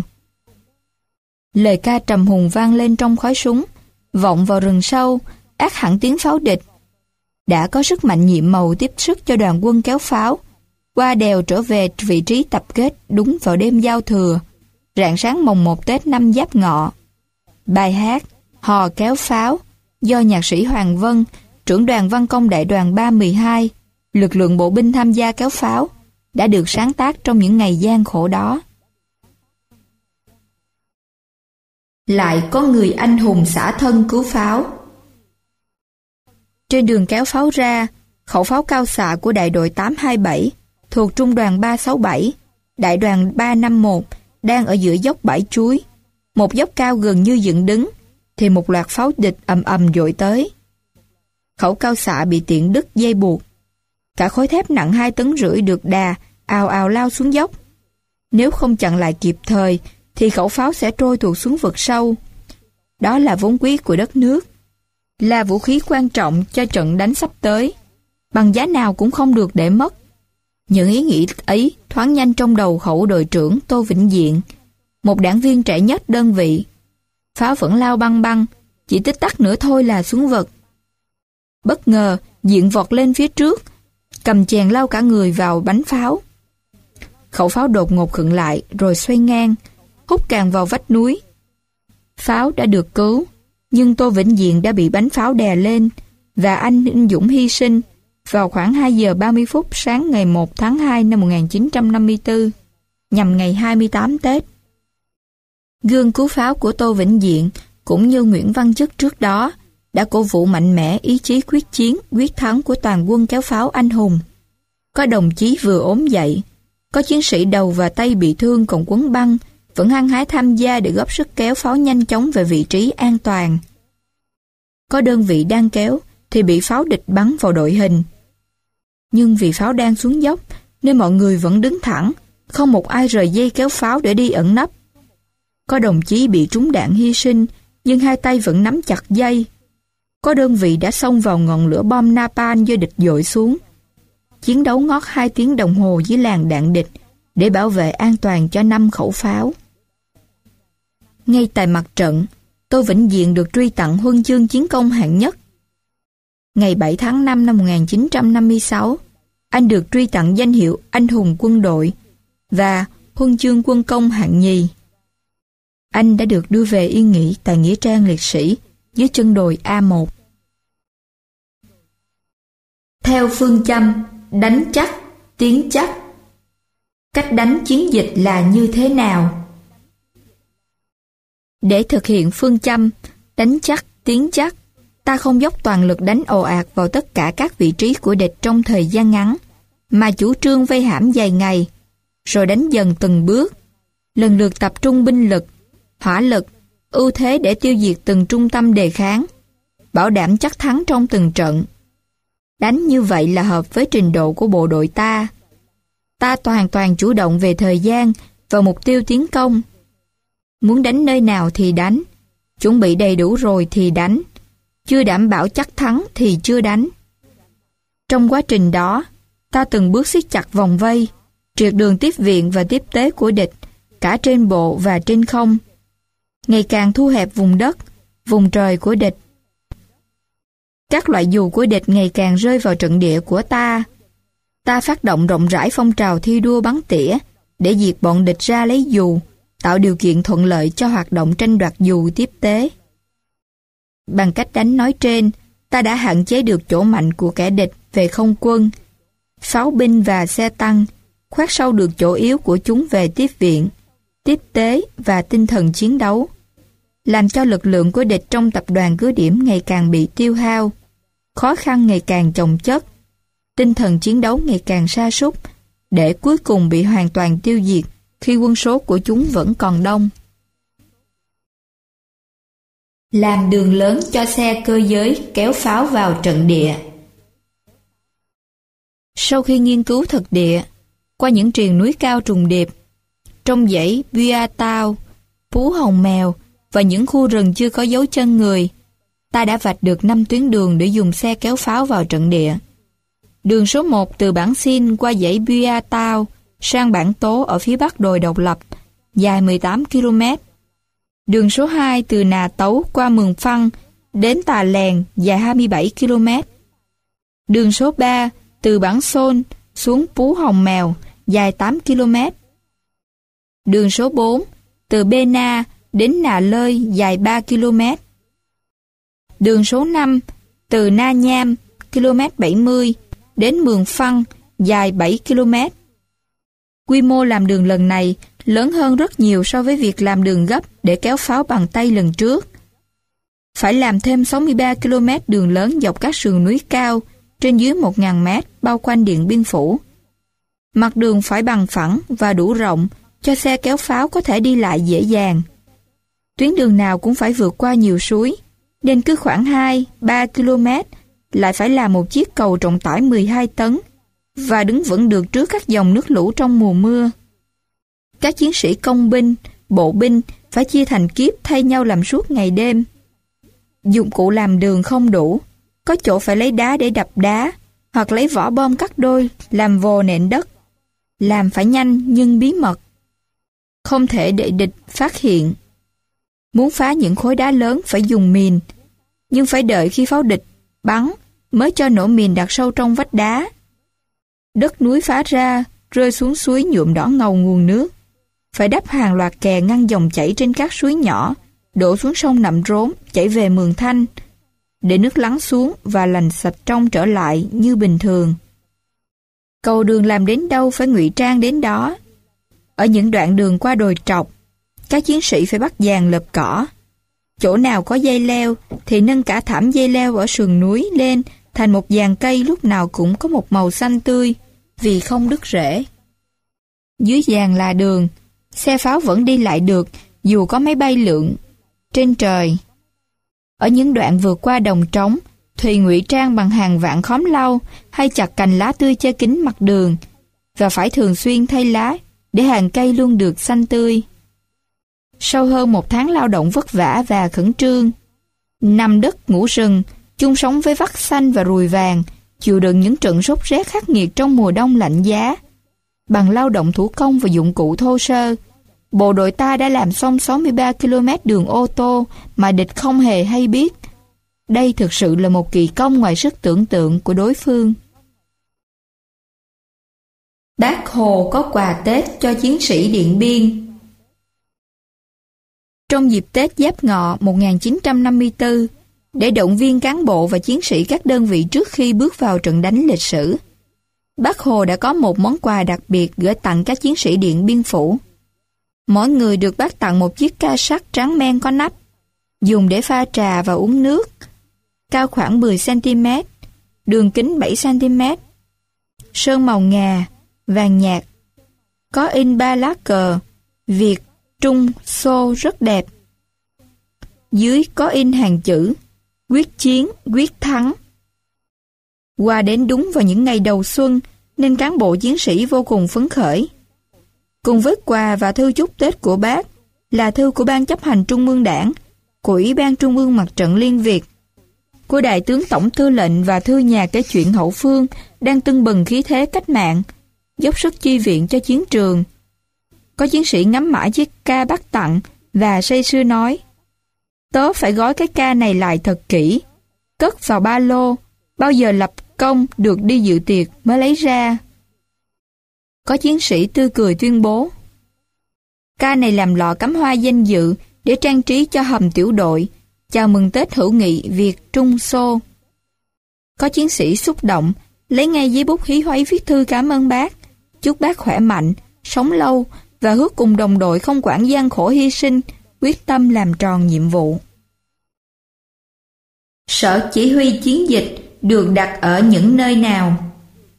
Lời ca trầm hùng vang lên trong khói súng, vọng vào rừng sâu, át hẳn tiếng pháo địch. đã có sức mạnh nhiệm màu tiếp sức cho đoàn quân kéo pháo, qua đèo trở về vị trí tập kết đúng vào đêm giao thừa, rạng sáng mồng một Tết năm Giáp Ngọ. Bài hát Hò kéo pháo do nhạc sĩ Hoàng Vân, trưởng đoàn văn công đại đoàn ba mười hai, lực lượng bộ binh tham gia kéo pháo, đã được sáng tác trong những ngày gian khổ đó. Lại có người anh hùng xả thân cứu pháo. Trên đường kéo pháo ra, khẩu pháo cao xạ của đại đội tám hai bảy thuộc trung đoàn ba sáu bảy, đại đoàn ba năm một đang ở giữa dốc Bãi Chuối, một dốc cao gần như dựng đứng, thì một loạt pháo địch ầm ầm dội tới. Khẩu cao xạ bị tiện đứt dây buộc. Cả khối thép nặng hai tấn rưỡi được đà, ào ào lao xuống dốc. Nếu không chặn lại kịp thời, thì khẩu pháo sẽ trôi tuột xuống vực sâu. Đó là vốn quý của đất nước, là vũ khí quan trọng cho trận đánh sắp tới, bằng giá nào cũng không được để mất. Những ý nghĩ ấy thoáng nhanh trong đầu khẩu đội trưởng Tô Vĩnh Diện, một đảng viên trẻ nhất đơn vị. Pháo vẫn lao băng băng, chỉ tích tắc nữa thôi là xuống vực. Bất ngờ, Diện vọt lên phía trước, cầm chèn lao cả người vào bánh pháo. Khẩu pháo đột ngột khựng lại rồi xoay ngang, hút càng vào vách núi. Pháo đã được cứu, nhưng Tô Vĩnh Diện đã bị bánh pháo đè lên, và anh anh dũng hy sinh vào khoảng hai giờ ba mươi phút sáng ngày một tháng hai năm một nghìn chín trăm năm mươi tư, nhằm ngày hai mươi tám Tết. Gương cứu pháo của Tô Vĩnh Diện, cũng như Nguyễn Văn Chức trước đó, đã cổ vũ mạnh mẽ ý chí quyết chiến, quyết thắng của toàn quân kéo pháo anh hùng. Có đồng chí vừa ốm dậy, có chiến sĩ đầu và tay bị thương còn quấn băng, vẫn hăng hái tham gia để góp sức kéo pháo nhanh chóng về vị trí an toàn. Có đơn vị đang kéo thì bị pháo địch bắn vào đội hình. Nhưng vì pháo đang xuống dốc nên mọi người vẫn đứng thẳng, không một ai rời dây kéo pháo để đi ẩn nấp. Có đồng chí bị trúng đạn hy sinh, nhưng hai tay vẫn nắm chặt dây. Có đơn vị đã xông vào ngọn lửa bom napalm do địch dội xuống. Chiến đấu ngót hai tiếng đồng hồ dưới làn đạn địch để bảo vệ an toàn cho năm khẩu pháo. Ngay tại mặt trận, Tô Vĩnh Diện được truy tặng huân chương chiến công hạng nhất. Ngày bảy tháng năm năm một nghìn chín trăm năm mươi sáu, anh được truy tặng danh hiệu Anh hùng quân đội và huân chương quân công hạng nhì. Anh đã được đưa về yên nghỉ tại nghĩa trang liệt sĩ dưới chân đồi A một. Theo phương châm đánh chắc, tiến chắc, cách đánh chiến dịch là như thế nào? Để thực hiện phương châm đánh chắc, tiến chắc, ta không dốc toàn lực đánh ồ ạt vào tất cả các vị trí của địch trong thời gian ngắn, mà chủ trương vây hãm dài ngày, rồi đánh dần từng bước, lần lượt tập trung binh lực, hỏa lực, ưu thế để tiêu diệt từng trung tâm đề kháng, bảo đảm chắc thắng trong từng trận. Đánh như vậy là hợp với trình độ của bộ đội ta. Ta hoàn toàn chủ động về thời gian và mục tiêu tiến công. Muốn đánh nơi nào thì đánh, chuẩn bị đầy đủ rồi thì đánh, chưa đảm bảo chắc thắng thì chưa đánh. Trong quá trình đó, ta từng bước siết chặt vòng vây, triệt đường tiếp viện và tiếp tế của địch, cả trên bộ và trên không. Ngày càng thu hẹp vùng đất, vùng trời của địch. Các loại dù của địch ngày càng rơi vào trận địa của ta. Ta phát động rộng rãi phong trào thi đua bắn tỉa để diệt bọn địch ra lấy dù, tạo điều kiện thuận lợi cho hoạt động tranh đoạt dù tiếp tế. Bằng cách đánh nói trên, ta đã hạn chế được chỗ mạnh của kẻ địch về không quân, pháo binh và xe tăng, khoét sâu được chỗ yếu của chúng về tiếp viện, tiếp tế và tinh thần chiến đấu, làm cho lực lượng của địch trong tập đoàn cứ điểm ngày càng bị tiêu hao, khó khăn ngày càng chồng chất, tinh thần chiến đấu ngày càng sa sút, để cuối cùng bị hoàn toàn tiêu diệt khi quân số của chúng vẫn còn đông. Làm đường lớn cho xe cơ giới kéo pháo vào trận địa. Sau khi nghiên cứu thực địa, qua những triền núi cao trùng điệp, trong dãy Bia Tao, Phú Hồng Mèo và những khu rừng chưa có dấu chân người, ta đã vạch được năm tuyến đường để dùng xe kéo pháo vào trận địa. Đường số một từ Bản Xin qua dãy Bia Tao sang Bản Tố ở phía bắc đồi Độc Lập, dài mười tám ki lô mét. Đường số hai từ Nà Tấu qua Mường Phăng đến Tà Lèn, dài hai mươi bảy ki lô mét. Đường số ba từ Bản Sôn xuống Pú Hồng Mèo dài tám ki lô mét. Đường số bốn từ Bê Na đến Nà Lơi dài ba ki lô mét. Đường số năm từ Na Nham km bảy mươi đến Mường Phăng dài bảy ki lô mét. Quy mô làm đường lần này lớn hơn rất nhiều so với việc làm đường gấp để kéo pháo bằng tay lần trước. Phải làm thêm sáu mươi ba ki lô mét đường lớn dọc các sườn núi cao trên dưới một nghìn mét bao quanh Điện Biên Phủ. Mặt đường phải bằng phẳng và đủ rộng cho xe kéo pháo có thể đi lại dễ dàng. Tuyến đường nào cũng phải vượt qua nhiều suối, nên cứ khoảng hai đến ba ki lô mét lại phải làm một chiếc cầu trọng tải mười hai tấn và đứng vững được trước các dòng nước lũ trong mùa mưa. Các chiến sĩ công binh, bộ binh phải chia thành kíp thay nhau làm suốt ngày đêm. Dụng cụ làm đường không đủ, có chỗ phải lấy đá để đập đá, hoặc lấy vỏ bom cắt đôi làm vồ nện đất. Làm phải nhanh nhưng bí mật, không thể để địch phát hiện. Muốn phá những khối đá lớn phải dùng mìn, nhưng phải đợi khi pháo địch bắn mới cho nổ mìn đặt sâu trong vách đá. Đất núi phá ra, rơi xuống suối nhuộm đỏ ngầu nguồn nước. Phải đắp hàng loạt kè ngăn dòng chảy trên các suối nhỏ, đổ xuống sông Nậm Rốm, chảy về Mường Thanh, để nước lắng xuống và lành sạch trong trở lại như bình thường. Cầu đường làm đến đâu phải ngụy trang đến đó. Ở những đoạn đường qua đồi trọc, các chiến sĩ phải bắt dàn lợp cỏ. Chỗ nào có dây leo thì nâng cả thảm dây leo ở sườn núi lên thành một dàn cây lúc nào cũng có một màu xanh tươi vì không đứt rễ. Dưới dàn là đường, xe pháo vẫn đi lại được dù có máy bay lượn trên trời. Ở những đoạn vượt qua đồng trống, thuyền ngụy trang bằng hàng vạn khóm lau hay chặt cành lá tươi che kín mặt đường và phải thường xuyên thay lá để hàng cây luôn được xanh tươi. Sau hơn một tháng lao động vất vả và khẩn trương, nằm đất ngủ rừng, chung sống với vắt xanh và ruồi vàng, chịu đựng những trận sốt rét khắc nghiệt trong mùa đông lạnh giá, bằng lao động thủ công và dụng cụ thô sơ, bộ đội ta đã làm xong sáu mươi ba ki lô mét đường ô tô mà địch không hề hay biết. Đây thực sự là một kỳ công ngoài sức tưởng tượng của đối phương. Bác Hồ có quà Tết cho chiến sĩ Điện Biên. Trong dịp Tết Giáp Ngọ một nghìn chín trăm năm mươi tư, để động viên cán bộ và chiến sĩ các đơn vị trước khi bước vào trận đánh lịch sử, Bác Hồ đã có một món quà đặc biệt gửi tặng các chiến sĩ Điện Biên Phủ. Mỗi người được bác tặng một chiếc ca sắt trắng men có nắp, dùng để pha trà và uống nước, cao khoảng mười xăng ti mét, đường kính bảy xăng ti mét, sơn màu ngà, vàng nhạt, có in ba lá cờ Việt, Trung, Xô rất đẹp. Dưới có in hàng chữ quyết chiến, quyết thắng. Quà đến đúng vào những ngày đầu xuân nên cán bộ chiến sĩ vô cùng phấn khởi. Cùng với quà và thư chúc Tết của bác là thư của Ban chấp hành Trung ương Đảng, của Ủy ban Trung ương Mặt trận Liên Việt, của Đại tướng Tổng Tư lệnh và thư nhà kể chuyện hậu phương đang tưng bừng khí thế cách mạng, dốc sức chi viện cho chiến trường. Có chiến sĩ ngắm mãi chiếc ca bác tặng và say sưa nói: "Tớ phải gói cái ca này lại thật kỹ, cất vào ba lô, bao giờ lập công được đi dự tiệc mới lấy ra." Có chiến sĩ tươi cười tuyên bố: "Ca này làm lọ cắm hoa danh dự để trang trí cho hầm tiểu đội, chào mừng Tết hữu nghị Việt Trung Xô." Có chiến sĩ xúc động, lấy ngay giấy bút hí hoáy viết thư cảm ơn bác, chúc bác khỏe mạnh, sống lâu và hứa cùng đồng đội không quản gian khổ hy sinh, quyết tâm làm tròn nhiệm vụ. Sở chỉ huy chiến dịch được đặt ở những nơi nào?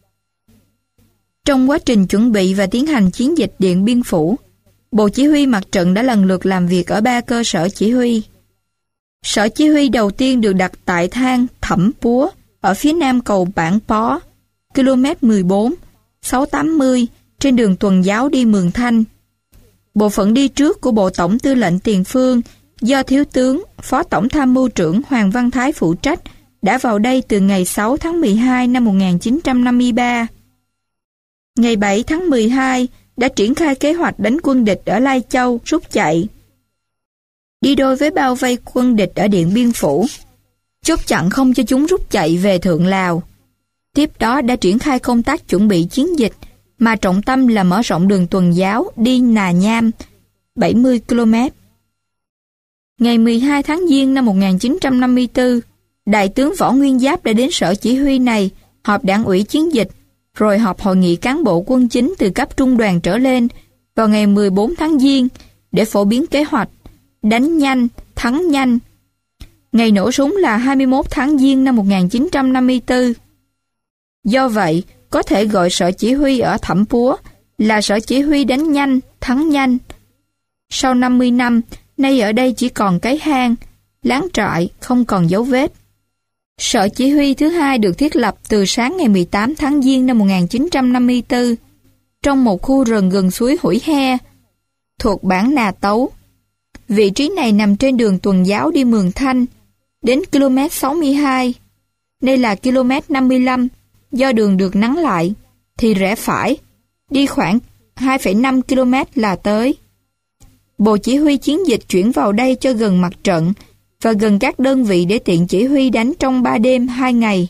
Trong quá trình chuẩn bị và tiến hành chiến dịch Điện Biên Phủ, Bộ Chỉ huy Mặt trận đã lần lượt làm việc ở ba cơ sở chỉ huy. Sở chỉ huy đầu tiên được đặt tại thang Thẩm Púa ở phía nam cầu Bản Pó, km mười bốn, sáu trăm tám mươi trên đường Tuần Giáo đi Mường Thanh. Bộ phận đi trước của Bộ Tổng Tư lệnh Tiền phương do Thiếu tướng, Phó Tổng Tham mưu trưởng Hoàng Văn Thái phụ trách đã vào đây từ ngày sáu tháng mười hai năm một nghìn chín trăm năm mươi ba. Ngày bảy tháng mười hai đã triển khai kế hoạch đánh quân địch ở Lai Châu rút chạy. Đi đôi với bao vây quân địch ở Điện Biên Phủ, chốt chặn không cho chúng rút chạy về Thượng Lào. Tiếp đó đã triển khai công tác chuẩn bị chiến dịch, mà trọng tâm là mở rộng đường tuần giáo đi Nà Nham, bảy mươi ki lô mét. Ngày mười hai tháng Giêng năm một nghìn chín trăm năm mươi tư, Đại tướng Võ Nguyên Giáp đã đến sở chỉ huy này, họp đảng ủy chiến dịch, rồi họp hội nghị cán bộ quân chính từ cấp trung đoàn trở lên vào ngày mười bốn tháng Giêng để phổ biến kế hoạch đánh nhanh, thắng nhanh. Ngày nổ súng là hai mươi mốt tháng Giêng năm một nghìn chín trăm năm mươi tư. Do vậy, có thể gọi sở chỉ huy ở Thẩm Púa là sở chỉ huy đánh nhanh, thắng nhanh. Sau năm mươi năm, nay ở đây chỉ còn cái hang, láng trại, không còn dấu vết. Sở chỉ huy thứ hai được thiết lập từ sáng ngày mười tám tháng Giêng năm một nghìn chín trăm năm mươi tư trong một khu rừng gần suối Hủy He, thuộc bản Nà Tấu. Vị trí này nằm trên đường tuần giáo đi Mường Thanh, đến ki lô mét sáu mươi hai. Đây là ki lô mét năm mươi lăm, do đường được nắn lại, thì rẽ phải, đi khoảng hai phẩy năm ki lô mét là tới. Bộ chỉ huy chiến dịch chuyển vào đây cho gần mặt trận và gần các đơn vị để tiện chỉ huy đánh trong ba đêm hai ngày.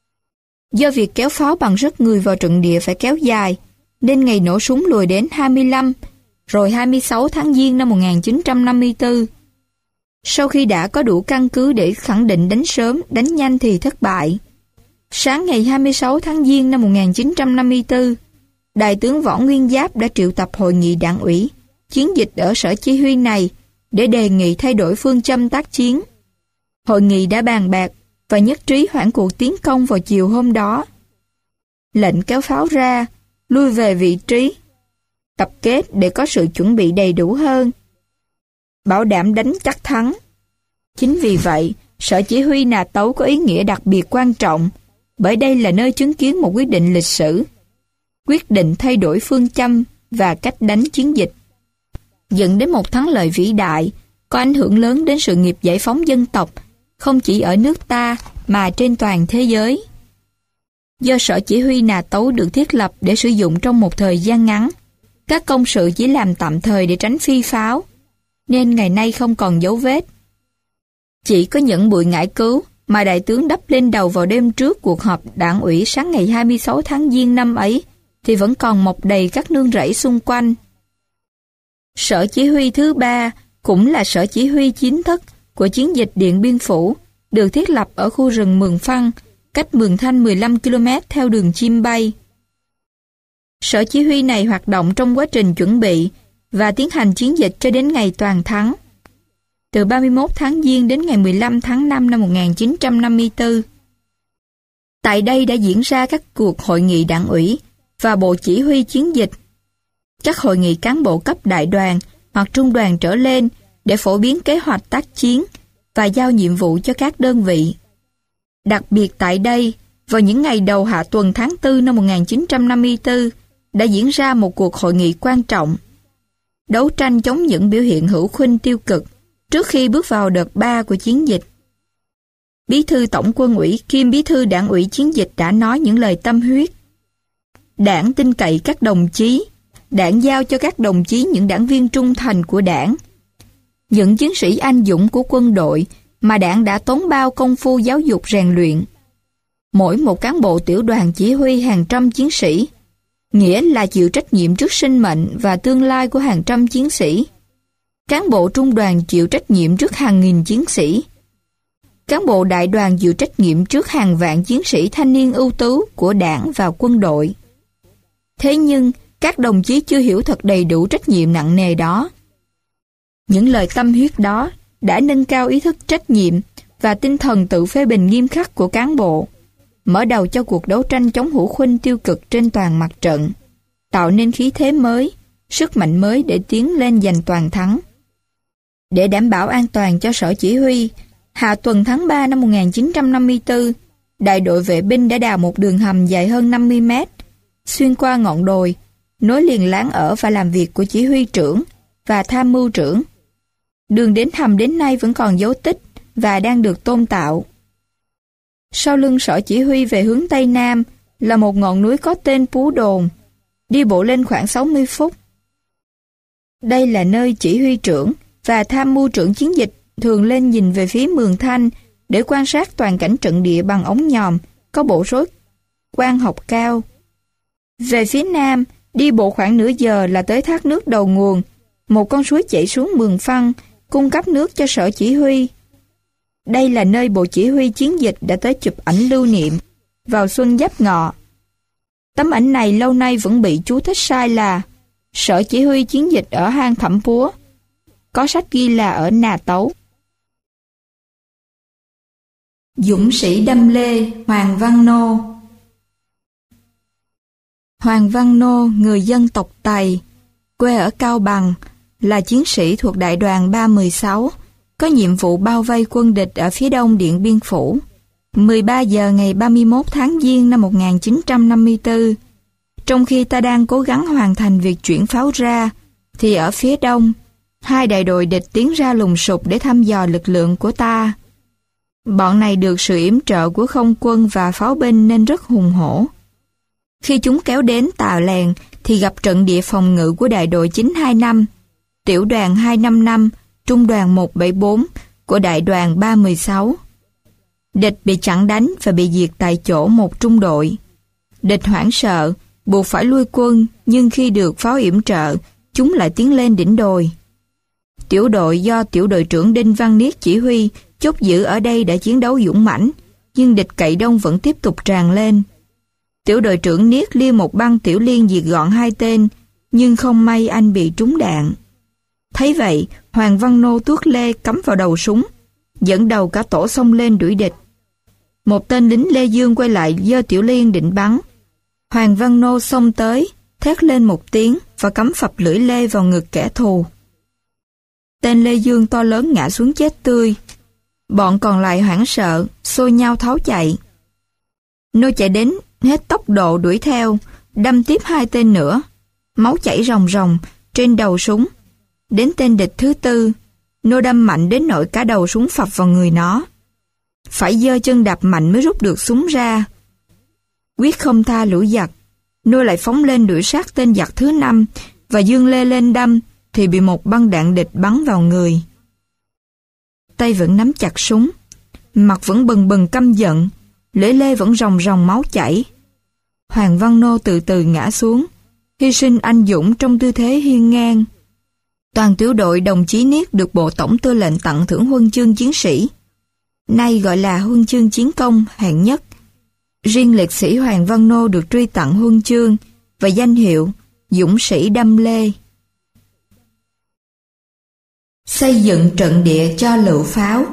Do việc kéo pháo bằng sức người vào trận địa phải kéo dài, nên ngày nổ súng lùi đến hai mươi lăm, rồi hai mươi sáu tháng Giêng năm một nghìn chín trăm năm mươi tư. Sau khi đã có đủ căn cứ để khẳng định đánh sớm, đánh nhanh thì thất bại. Sáng ngày hai mươi sáu tháng Giêng năm một nghìn chín trăm năm mươi tư, Đại tướng Võ Nguyên Giáp đã triệu tập hội nghị đảng ủy, chiến dịch ở sở chỉ huy này để đề nghị thay đổi phương châm tác chiến. Hội nghị đã bàn bạc và nhất trí hoãn cuộc tiến công vào chiều hôm đó. Lệnh kéo pháo ra, lui về vị trí, tập kết để có sự chuẩn bị đầy đủ hơn, bảo đảm đánh chắc thắng. Chính vì vậy, sở chỉ huy Nà Tấu có ý nghĩa đặc biệt quan trọng, bởi đây là nơi chứng kiến một quyết định lịch sử, quyết định thay đổi phương châm và cách đánh chiến dịch, dẫn đến một thắng lợi vĩ đại, có ảnh hưởng lớn đến sự nghiệp giải phóng dân tộc, không chỉ ở nước ta mà trên toàn thế giới. Do sở chỉ huy Nà Tấu được thiết lập để sử dụng trong một thời gian ngắn, các công sự chỉ làm tạm thời để tránh phi pháo, nên ngày nay không còn dấu vết. Chỉ có những bụi ngải cứu mà đại tướng đắp lên đầu vào đêm trước cuộc họp đảng ủy sáng ngày hai mươi sáu tháng Giêng năm ấy thì vẫn còn mọc đầy các nương rẫy xung quanh. Sở chỉ huy thứ ba cũng là sở chỉ huy chính thức của chiến dịch Điện Biên Phủ, được thiết lập ở khu rừng Mường Phăng, cách Mường Thanh mười lăm ki lô mét theo đường chim bay. Sở chỉ huy này hoạt động trong quá trình chuẩn bị và tiến hành chiến dịch cho đến ngày toàn thắng, từ ba mươi mốt tháng Giêng đến ngày mười lăm tháng năm năm một nghìn chín trăm năm mươi tư. Tại đây đã diễn ra các cuộc hội nghị đảng ủy và bộ chỉ huy chiến dịch, các hội nghị cán bộ cấp đại đoàn hoặc trung đoàn trở lên để phổ biến kế hoạch tác chiến và giao nhiệm vụ cho các đơn vị. Đặc biệt tại đây, vào những ngày đầu hạ tuần tháng tư năm một nghìn chín trăm năm mươi tư, đã diễn ra một cuộc hội nghị quan trọng, đấu tranh chống những biểu hiện hữu khuynh tiêu cực trước khi bước vào đợt ba của chiến dịch. Bí thư Tổng quân ủy kiêm bí thư đảng ủy chiến dịch đã nói những lời tâm huyết. Đảng tin cậy các đồng chí, đảng giao cho các đồng chí những đảng viên trung thành của đảng, những chiến sĩ anh dũng của quân đội mà đảng đã tốn bao công phu giáo dục rèn luyện. Mỗi một cán bộ tiểu đoàn chỉ huy hàng trăm chiến sĩ, nghĩa là chịu trách nhiệm trước sinh mệnh và tương lai của hàng trăm chiến sĩ. Cán bộ trung đoàn chịu trách nhiệm trước hàng nghìn chiến sĩ. Cán bộ đại đoàn chịu trách nhiệm trước hàng vạn chiến sĩ thanh niên ưu tú của đảng và quân đội. Thế nhưng, các đồng chí chưa hiểu thật đầy đủ trách nhiệm nặng nề đó. Những lời tâm huyết đó đã nâng cao ý thức trách nhiệm và tinh thần tự phê bình nghiêm khắc của cán bộ, mở đầu cho cuộc đấu tranh chống hữu khuynh tiêu cực trên toàn mặt trận, tạo nên khí thế mới, sức mạnh mới để tiến lên giành toàn thắng. Để đảm bảo an toàn cho sở chỉ huy, hạ tuần tháng ba năm một nghìn chín trăm năm mươi tư, đại đội vệ binh đã đào một đường hầm dài hơn năm mươi mét, xuyên qua ngọn đồi, nối liền lán ở và làm việc của chỉ huy trưởng và tham mưu trưởng. Đường đến hầm đến nay vẫn còn dấu tích và đang được tôn tạo. Sau lưng sở chỉ huy về hướng Tây Nam là một ngọn núi có tên Pú Đồn, đi bộ lên khoảng sáu mươi phút. Đây là nơi chỉ huy trưởng và tham mưu trưởng chiến dịch thường lên nhìn về phía Mường Thanh để quan sát toàn cảnh trận địa bằng ống nhòm có bộ rối Quan Học Cao. Về phía nam, đi bộ khoảng nửa giờ là tới thác nước đầu nguồn, một con suối chảy xuống Mường Phăng, cung cấp nước cho sở chỉ huy. Đây là nơi bộ chỉ huy chiến dịch đã tới chụp ảnh lưu niệm vào xuân Giáp Ngọ. Tấm ảnh này lâu nay vẫn bị chú thích sai là sở chỉ huy chiến dịch ở hang Thẩm Púa. Có sách ghi là ở Nà Tấu. Dũng sĩ đâm lê Hoàng Văn Nô. Hoàng Văn Nô, người dân tộc Tày, quê ở Cao Bằng, là chiến sĩ thuộc đại đoàn ba một sáu, có nhiệm vụ bao vây quân địch ở phía đông Điện Biên Phủ. mười ba giờ ngày ba mươi mốt tháng Giêng năm một nghìn chín trăm năm mươi tư, trong khi ta đang cố gắng hoàn thành việc chuyển pháo ra, thì ở phía đông, hai đại đội địch tiến ra lùng sục để thăm dò lực lượng của ta. Bọn này được sự yểm trợ của không quân và pháo binh nên rất hùng hổ. Khi chúng kéo đến Tà Lèn thì gặp trận địa phòng ngự của đại đội chín hai năm, tiểu đoàn hai năm năm, trung đoàn một bảy bốn của đại đoàn ba một sáu. Địch bị chặn đánh và bị diệt tại chỗ một trung đội. Địch hoảng sợ, buộc phải lui quân, nhưng khi được pháo yểm trợ, chúng lại tiến lên đỉnh đồi. Tiểu đội do tiểu đội trưởng Đinh Văn Niết chỉ huy chốt giữ ở đây đã chiến đấu dũng mãnh, nhưng địch cậy đông vẫn tiếp tục tràn lên. Tiểu đội trưởng Niết lia một băng tiểu liên diệt gọn hai tên, nhưng không may anh bị trúng đạn. Thấy vậy, Hoàng Văn Nô tuốt lê cắm vào đầu súng, dẫn đầu cả tổ xông lên đuổi địch. Một tên lính Lê Dương quay lại giơ tiểu liên định bắn. Hoàng Văn Nô xông tới, thét lên một tiếng và cắm phập lưỡi lê vào ngực kẻ thù. Tên Lê Dương to lớn ngã xuống chết tươi. Bọn còn lại hoảng sợ, xô nhau tháo chạy. Nô chạy đến hết tốc độ đuổi theo, đâm tiếp hai tên nữa. Máu chảy ròng ròng trên đầu súng. Đến tên địch thứ tư, Nô đâm mạnh đến nỗi cả đầu súng phập vào người nó. Phải giơ chân đạp mạnh mới rút được súng ra. Quyết không tha lũ giặc, Nô lại phóng lên đuổi sát tên giặc thứ năm và dương lê lên đâm thì bị một băng đạn địch bắn vào người. Tay vẫn nắm chặt súng, mặt vẫn bừng bừng căm giận, lưỡi lê vẫn ròng ròng máu chảy. Hoàng Văn Nô từ từ ngã xuống, hy sinh anh dũng trong tư thế hiên ngang. Toàn tiểu đội đồng chí Niết được Bộ Tổng Tư lệnh tặng thưởng huân chương chiến sĩ, nay gọi là huân chương chiến công hạng nhất. Riêng liệt sĩ Hoàng Văn Nô được truy tặng huân chương và danh hiệu dũng sĩ đâm lê. Xây dựng trận địa cho lựu pháo.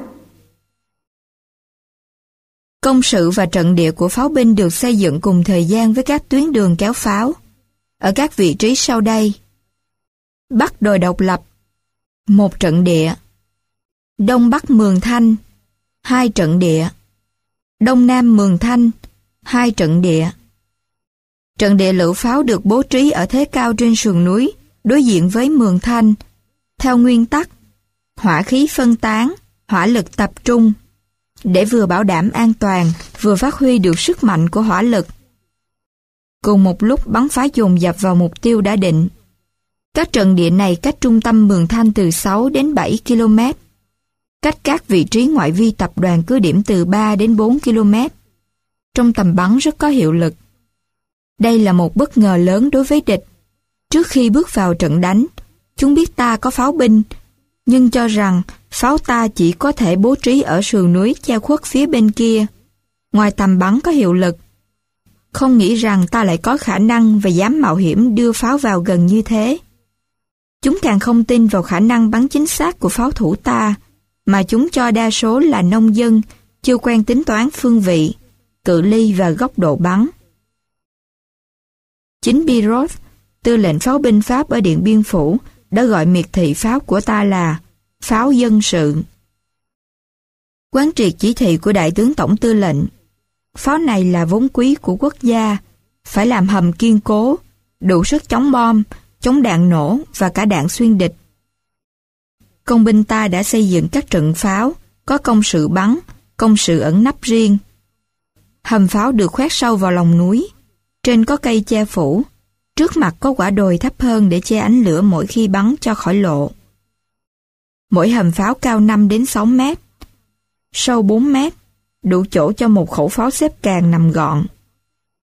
Công sự và trận địa của pháo binh được xây dựng cùng thời gian với các tuyến đường kéo pháo, ở các vị trí sau đây. Bắc đồi Độc Lập, một trận địa. Đông Bắc Mường Thanh, hai trận địa. Đông Nam Mường Thanh, hai trận địa. Trận địa lựu pháo được bố trí ở thế cao trên sườn núi, đối diện với Mường Thanh, theo nguyên tắc hỏa khí phân tán, hỏa lực tập trung, để vừa bảo đảm an toàn, vừa phát huy được sức mạnh của hỏa lực. Cùng một lúc bắn phá dồn dập vào mục tiêu đã định. Các trận địa này cách trung tâm Mường Thanh từ sáu đến bảy ki lô mét, cách các vị trí ngoại vi tập đoàn cứ điểm từ ba đến bốn ki lô mét. Trong tầm bắn rất có hiệu lực. Đây là một bất ngờ lớn đối với địch. Trước khi bước vào trận đánh, chúng biết ta có pháo binh, nhưng cho rằng pháo ta chỉ có thể bố trí ở sườn núi che khuất phía bên kia, ngoài tầm bắn có hiệu lực. Không nghĩ rằng ta lại có khả năng và dám mạo hiểm đưa pháo vào gần như thế. Chúng càng không tin vào khả năng bắn chính xác của pháo thủ ta, mà chúng cho đa số là nông dân, chưa quen tính toán phương vị, cự ly và góc độ bắn. Chính Birot, tư lệnh pháo binh Pháp ở Điện Biên Phủ, đã gọi miệt thị pháo của ta là pháo dân sự. Quán triệt chỉ thị của Đại tướng Tổng Tư lệnh, pháo này là vốn quý của quốc gia, phải làm hầm kiên cố, đủ sức chống bom, chống đạn nổ và cả đạn xuyên địch. Công binh ta đã xây dựng các trận pháo, có công sự bắn, công sự ẩn nấp riêng. Hầm pháo được khoét sâu vào lòng núi, trên có cây che phủ, trước mặt có quả đồi thấp hơn để che ánh lửa mỗi khi bắn cho khỏi lộ. Mỗi hầm pháo cao năm đến sáu mét, sâu bốn mét, đủ chỗ cho một khẩu pháo xếp càng nằm gọn.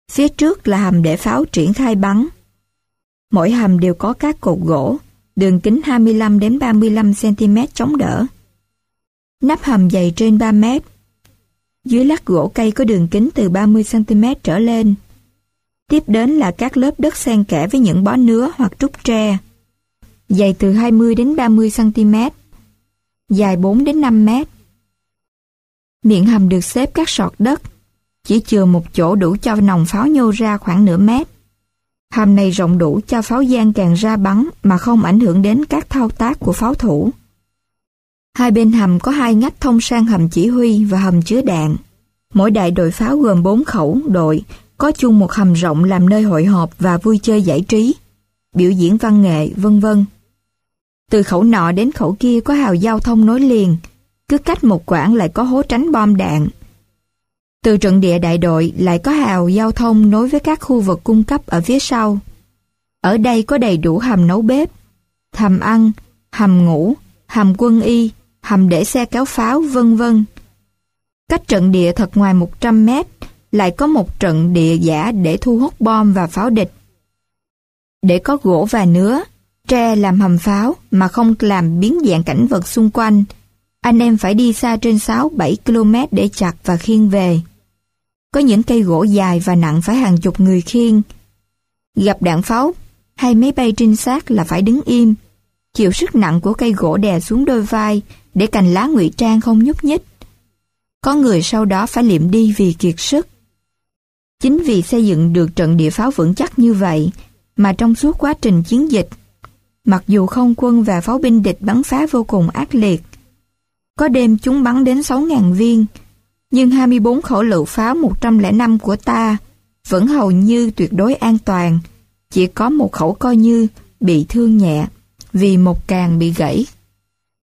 Phía trước là hầm để pháo triển khai bắn. Mỗi hầm đều có các cột gỗ, đường kính hai mươi lăm đến ba mươi lăm xăng-ti-mét chống đỡ. Nắp hầm dày trên ba mét. Dưới lát gỗ cây có đường kính từ ba mươi xăng-ti-mét trở lên. Tiếp đến là các lớp đất xen kẽ với những bó nứa hoặc trúc tre, dày từ hai mươi đến ba mươi xăng-ti-mét, dài bốn đến năm mét. Miệng hầm được xếp các sọt đất, chỉ chừa một chỗ đủ cho nòng pháo nhô ra khoảng nửa mét. Hầm này rộng đủ cho pháo giang càng ra bắn mà không ảnh hưởng đến các thao tác của pháo thủ. Hai bên hầm có hai ngách thông sang hầm chỉ huy và hầm chứa đạn. Mỗi đại đội pháo gồm bốn khẩu đội, có chung một hầm rộng làm nơi hội họp và vui chơi giải trí, biểu diễn văn nghệ, vân vân. Từ khẩu nọ đến khẩu kia có hào giao thông nối liền, cứ cách một quãng lại có hố tránh bom đạn. Từ trận địa đại đội lại có hào giao thông nối với các khu vực cung cấp ở phía sau. Ở đây có đầy đủ hầm nấu bếp, hầm ăn, hầm ngủ, hầm quân y, hầm để xe kéo pháo, vân vân. Cách trận địa thật ngoài một trăm mét lại có một trận địa giả để thu hút bom và pháo địch. Để có gỗ và nứa, tre làm hầm pháo mà không làm biến dạng cảnh vật xung quanh, anh em phải đi xa trên sáu bảy ki lô mét để chặt và khiêng về. Có những cây gỗ dài và nặng phải hàng chục người khiêng. Gặp đạn pháo hay máy bay trinh sát là phải đứng im, chịu sức nặng của cây gỗ đè xuống đôi vai để cành lá ngụy trang không nhúc nhích. Có người sau đó phải liệm đi vì kiệt sức. Chính vì xây dựng được trận địa pháo vững chắc như vậy mà trong suốt quá trình chiến dịch, mặc dù không quân và pháo binh địch bắn phá vô cùng ác liệt, có đêm chúng bắn đến sáu nghìn viên, nhưng hai mươi bốn khẩu lựu pháo một trăm lẻ năm của ta vẫn hầu như tuyệt đối an toàn, chỉ có một khẩu coi như bị thương nhẹ vì một càng bị gãy.